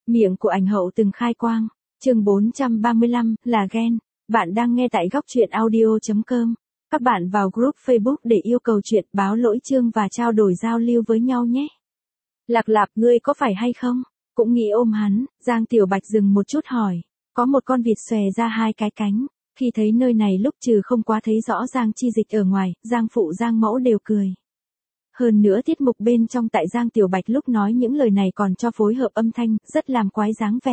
Miệng của ảnh hậu từng khai quang. Chương 435 là ghen. Bạn đang nghe tại góc truyện audio.com. Các bạn vào group Facebook để yêu cầu chuyện, báo lỗi chương và trao đổi giao lưu với nhau nhé. Lạc Lạp, ngươi có phải hay không? Cũng nghĩ ôm hắn. Giang Tiểu Bạch dừng một chút hỏi. Có một con vịt xòe ra hai cái cánh. Khi thấy nơi này lúc trừ không quá thấy rõ Giang Chi Dịch ở ngoài, Giang Phụ Giang Mẫu đều cười. Hơn nữa tiết mục bên trong tại Giang Tiểu Bạch lúc nói những lời này còn cho phối hợp âm thanh, rất làm quái dáng vẻ.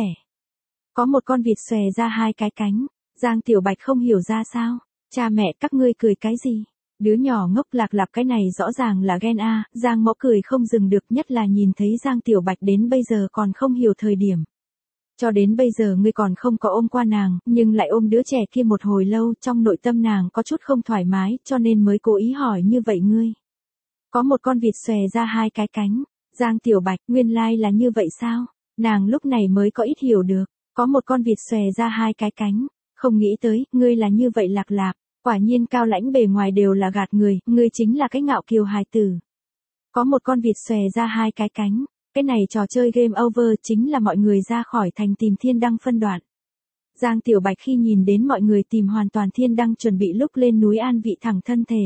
Có một con vịt xòe ra hai cái cánh. Giang Tiểu Bạch không hiểu ra sao. Cha mẹ các ngươi cười cái gì? Đứa nhỏ ngốc Lạc Lạp, cái này rõ ràng là ghen a. Giang Mẫu cười không dừng được, nhất là nhìn thấy Giang Tiểu Bạch đến bây giờ còn không hiểu thời điểm. Cho đến bây giờ ngươi còn không có ôm qua nàng, nhưng lại ôm đứa trẻ kia một hồi lâu, trong nội tâm nàng có chút không thoải mái, cho nên mới cố ý hỏi như vậy ngươi. Có một con vịt xòe ra hai cái cánh. Giang Tiểu Bạch, nguyên lai là như vậy sao? Nàng lúc này mới có ít hiểu được. Có một con vịt xòe ra hai cái cánh. Không nghĩ tới, ngươi là như vậy Lạc Lạp. Quả nhiên cao lãnh bề ngoài đều là gạt người, ngươi chính là cái ngạo kiều hài tử. Có một con vịt xòe ra hai cái cánh. Cái này trò chơi game over chính là mọi người ra khỏi thành tìm thiên đăng phân đoạn. Giang Tiểu Bạch khi nhìn đến mọi người tìm hoàn toàn thiên đăng chuẩn bị lúc lên núi an vị thẳng thân thể.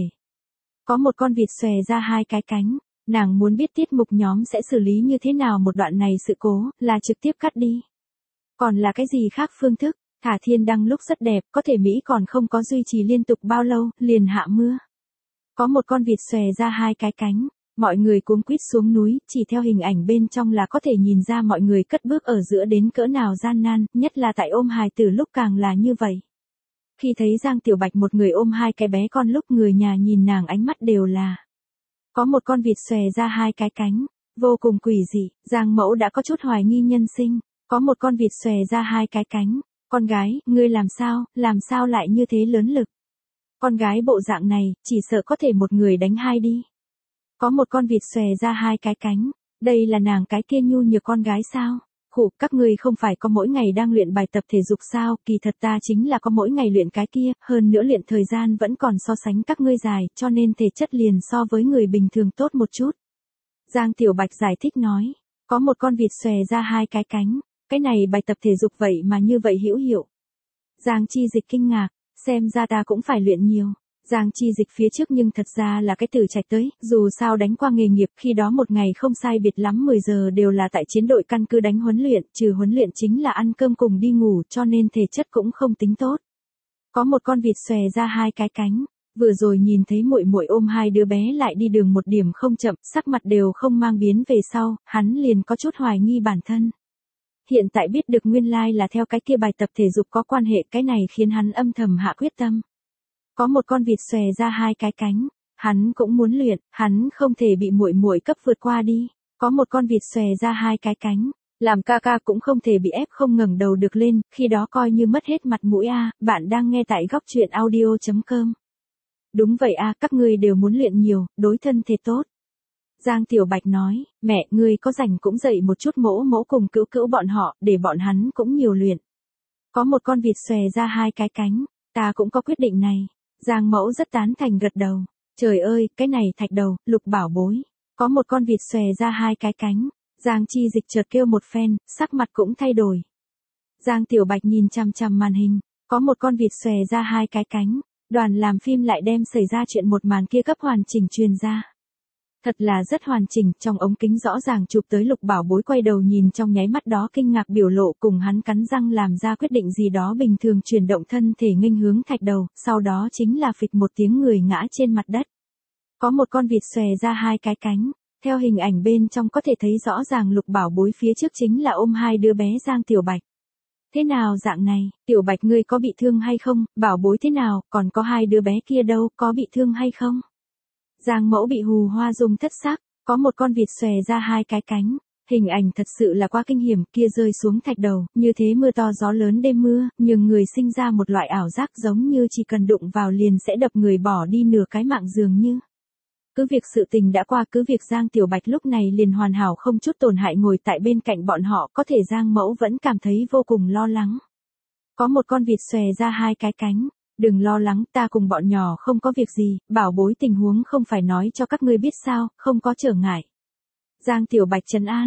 Có một con vịt xòe ra hai cái cánh. Nàng muốn biết tiết mục nhóm sẽ xử lý như thế nào một đoạn này, sự cố, là trực tiếp cắt đi. Còn là cái gì khác phương thức, thả thiên đăng lúc rất đẹp, có thể Mỹ còn không có duy trì liên tục bao lâu, liền hạ mưa. Có một con vịt xòe ra hai cái cánh. Mọi người cuống quýt xuống núi, chỉ theo hình ảnh bên trong là có thể nhìn ra mọi người cất bước ở giữa đến cỡ nào gian nan, nhất là tại ôm hài tử lúc càng là như vậy. Khi thấy Giang Tiểu Bạch một người ôm hai cái bé con lúc người nhà nhìn nàng ánh mắt đều là. Có một con vịt xòe ra hai cái cánh, vô cùng quỷ dị, Giang Mẫu đã có chút hoài nghi nhân sinh. Có một con vịt xòe ra hai cái cánh. Con gái, ngươi làm sao lại như thế lớn lực? Con gái bộ dạng này, chỉ sợ có thể một người đánh hai đi. Có một con vịt xòe ra hai cái cánh. Đây là nàng cái kia nhu nhược con gái sao? Khụ, các ngươi không phải có mỗi ngày đang luyện bài tập thể dục sao? Kỳ thật ta chính là có mỗi ngày luyện cái kia, hơn nữa luyện thời gian vẫn còn so sánh các ngươi dài, cho nên thể chất liền so với người bình thường tốt một chút. Giang Tiểu Bạch giải thích nói. Có một con vịt xòe ra hai cái cánh. Cái này bài tập thể dục vậy mà như vậy hữu hiệu. Giang Chi Dịch kinh ngạc, xem ra ta cũng phải luyện nhiều. Giang Chi Dịch phía trước nhưng thật ra là cái tử trạch tới, dù sao đánh qua nghề nghiệp, khi đó một ngày không sai biệt lắm 10 giờ đều là tại chiến đội căn cứ đánh huấn luyện, trừ huấn luyện chính là ăn cơm cùng đi ngủ, cho nên thể chất cũng không tính tốt. Có một con vịt xòe ra hai cái cánh, vừa rồi nhìn thấy muội muội ôm hai đứa bé lại đi đường một điểm không chậm, sắc mặt đều không mang biến về sau, hắn liền có chút hoài nghi bản thân. Hiện tại biết được nguyên lai là theo cái kia bài tập thể dục có quan hệ, cái này khiến hắn âm thầm hạ quyết tâm. Có một con vịt xòe ra hai cái cánh, hắn cũng muốn luyện, hắn không thể bị muội muội cấp vượt qua đi. Có một con vịt xòe ra hai cái cánh, làm ca ca cũng không thể bị ép không ngẩng đầu được lên, khi đó coi như mất hết mặt mũi a. Bạn đang nghe tại góc truyện audio.com. Đúng vậy a, các ngươi đều muốn luyện nhiều, đối thân thể tốt. Giang Tiểu Bạch nói, mẹ, ngươi có rảnh cũng dạy một chút mỗ mỗ cùng cữu cữu bọn họ, để bọn hắn cũng nhiều luyện. Có một con vịt xòe ra hai cái cánh, ta cũng có quyết định này. Giang Mẫu rất tán thành gật đầu. Trời ơi, cái này Thạch Đầu, Lục bảo bối. Có một con vịt xòe ra hai cái cánh. Giang Chi Dịch chợt kêu một phen, sắc mặt cũng thay đổi. Giang Tiểu Bạch nhìn chằm chằm màn hình. Có một con vịt xòe ra hai cái cánh. Đoàn làm phim lại đem xảy ra chuyện một màn kia cấp hoàn chỉnh truyền ra. Thật là rất hoàn chỉnh, trong ống kính rõ ràng chụp tới Lục bảo bối quay đầu nhìn trong nháy mắt đó kinh ngạc biểu lộ, cùng hắn cắn răng làm ra quyết định gì đó bình thường chuyển động thân thể nghênh hướng Thạch Đầu, sau đó chính là phịch một tiếng người ngã trên mặt đất. Có một con vịt xòe ra hai cái cánh, theo hình ảnh bên trong có thể thấy rõ ràng Lục bảo bối phía trước chính là ôm hai đứa bé Giang Tiểu Bạch. Thế nào dạng này, Tiểu Bạch ngươi có bị thương hay không, bảo bối thế nào, còn có hai đứa bé kia đâu, có bị thương hay không? Giang Mẫu bị hù hoa dung thất sắc, có một con vịt xòe ra hai cái cánh, hình ảnh thật sự là quá kinh hiểm, kia rơi xuống Thạch Đầu, như thế mưa to gió lớn đêm mưa, nhưng người sinh ra một loại ảo giác giống như chỉ cần đụng vào liền sẽ đập người bỏ đi nửa cái mạng dường như. Cứ việc sự tình đã qua, cứ việc Giang Tiểu Bạch lúc này liền hoàn hảo không chút tổn hại ngồi tại bên cạnh bọn họ, có thể Giang Mẫu vẫn cảm thấy vô cùng lo lắng. Có một con vịt xòe ra hai cái cánh. Đừng lo lắng, ta cùng bọn nhỏ không có việc gì, bảo bối tình huống không phải nói cho các ngươi biết sao, không có trở ngại. Giang Tiểu Bạch trấn an,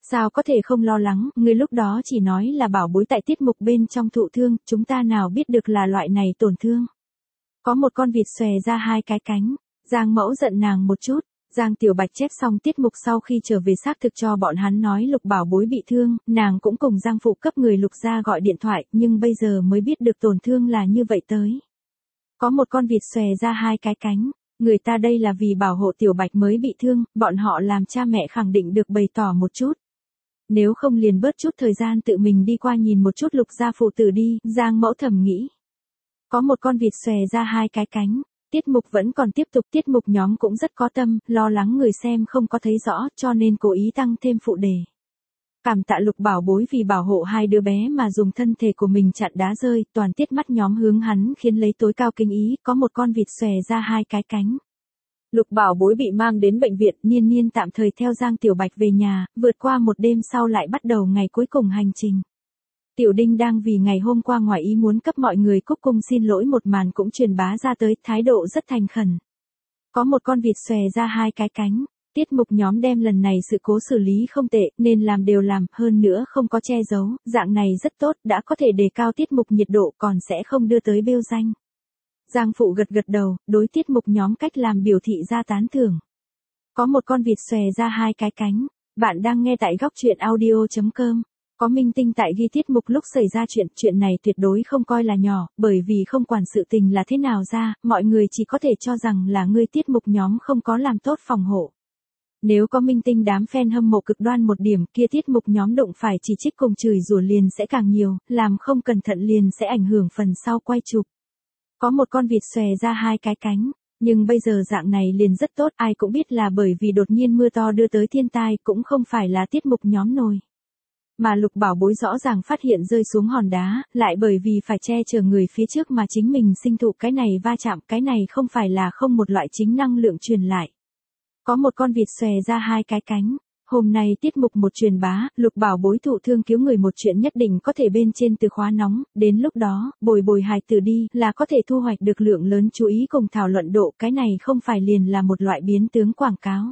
Sao có thể không lo lắng, ngươi lúc đó chỉ nói là bảo bối tại tiết mục bên trong thụ thương, chúng ta nào biết được là loại này tổn thương. Có một con vịt xòe ra hai cái cánh, Giang Mẫu giận nàng một chút. Giang Tiểu Bạch chép xong tiết mục sau khi trở về xác thực cho bọn hắn nói Lục bảo bối bị thương, nàng cũng cùng Giang phụ cấp người Lục ra gọi điện thoại, nhưng bây giờ mới biết được tổn thương là như vậy tới. Có một con vịt xòe ra hai cái cánh, người ta đây là vì bảo hộ Tiểu Bạch mới bị thương, bọn họ làm cha mẹ khẳng định được bày tỏ một chút. Nếu không liền bớt chút thời gian tự mình đi qua nhìn một chút Lục gia phụ tử đi, Giang Mẫu thầm nghĩ. Có một con vịt xòe ra hai cái cánh, tiết mục vẫn còn tiếp tục, tiết mục nhóm cũng rất có tâm, lo lắng người xem không có thấy rõ cho nên cố ý tăng thêm phụ đề. Cảm tạ Lục bảo bối vì bảo hộ hai đứa bé mà dùng thân thể của mình chặn đá rơi, toàn tiết mắt nhóm hướng hắn khiến lấy tối cao kính ý, có một con vịt xòe ra hai cái cánh. Lục bảo bối bị mang đến bệnh viện, Niên Niên tạm thời theo Giang Tiểu Bạch về nhà, vượt qua một đêm sau lại bắt đầu ngày cuối cùng hành trình. Tiểu Đinh đang vì ngày hôm qua ngoài ý muốn cấp mọi người cúc cung xin lỗi một màn cũng truyền bá ra tới, thái độ rất thành khẩn. Có một con vịt xòe ra hai cái cánh, tiết mục nhóm đem lần này sự cố xử lý không tệ, nên làm đều làm, hơn nữa không có che giấu, dạng này rất tốt, đã có thể đề cao tiết mục nhiệt độ còn sẽ không đưa tới bêu danh. Giang phụ gật gật đầu, đối tiết mục nhóm cách làm biểu thị ra tán thưởng. Có một con vịt xòe ra hai cái cánh, bạn đang nghe tại góc truyện audio.com. Có minh tinh tại ghi tiết mục lúc xảy ra chuyện này tuyệt đối không coi là nhỏ, bởi vì không quản sự tình là thế nào ra, mọi người chỉ có thể cho rằng là ngươi tiết mục nhóm không có làm tốt phòng hộ. Nếu có minh tinh đám fan hâm mộ cực đoan một điểm kia tiết mục nhóm đụng phải chỉ trích cùng chửi rủa liền sẽ càng nhiều, làm không cẩn thận liền sẽ ảnh hưởng phần sau quay chụp. Có một con vịt xòe ra hai cái cánh, nhưng bây giờ dạng này liền rất tốt, ai cũng biết là bởi vì đột nhiên mưa to đưa tới thiên tai, cũng không phải là tiết mục nhóm nổi. Mà Lục bảo bối rõ ràng phát hiện rơi xuống hòn đá, lại bởi vì phải che chở người phía trước mà chính mình sinh thụ cái này va chạm, cái này không phải là không một loại chính năng lượng truyền lại. Có một con vịt xòe ra hai cái cánh. Hôm nay tiết mục một truyền bá, Lục bảo bối thụ thương cứu người một chuyện nhất định có thể bên trên từ khóa nóng, đến lúc đó, bồi hài tử đi là có thể thu hoạch được lượng lớn chú ý cùng thảo luận độ, cái này không phải liền là một loại biến tướng quảng cáo.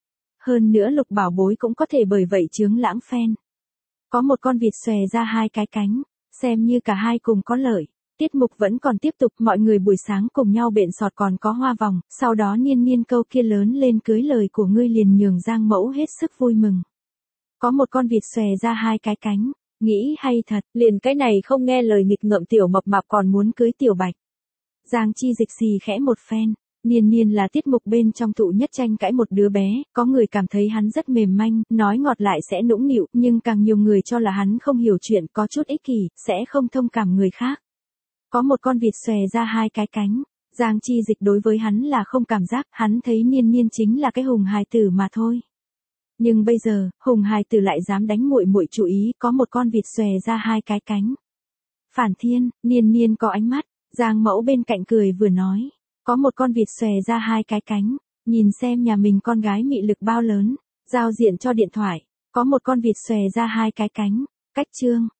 Hơn nữa Lục bảo bối cũng có thể bởi vậy chướng lãng fan. Có một con vịt xòe ra hai cái cánh, xem như cả hai cùng có lợi. Tiết mục vẫn còn tiếp tục, mọi người buổi sáng cùng nhau bện sọt còn có hoa vòng, sau đó Niên Niên câu kia lớn lên cưới lời của ngươi liền nhường Giang Mẫu hết sức vui mừng. Có một con vịt xòe ra hai cái cánh, nghĩ hay thật, liền cái này không nghe lời nghịch ngợm tiểu mập mạp còn muốn cưới Tiểu Bạch. Giang Chi Dịch xì khẽ một phen. Niên Niên là tiết mục bên trong thụ nhất tranh cãi một đứa bé, có người cảm thấy hắn rất mềm manh, nói ngọt lại sẽ nũng nịu, nhưng càng nhiều người cho là hắn không hiểu chuyện, có chút ích kỷ, sẽ không thông cảm người khác. Có một con vịt xòe ra hai cái cánh, Giang Chi Dịch đối với hắn là không cảm giác, hắn thấy Niên Niên chính là cái hùng hài tử mà thôi. Nhưng bây giờ, hùng hài tử lại dám đánh muội muội chú ý, có một con vịt xòe ra hai cái cánh. Phản thiên, Niên Niên có ánh mắt, Giang Mẫu bên cạnh cười vừa nói. Có một con vịt xòe ra hai cái cánh, nhìn xem nhà mình con gái mị lực bao lớn, giao diện cho điện thoại. Có một con vịt xòe ra hai cái cánh, cách chương.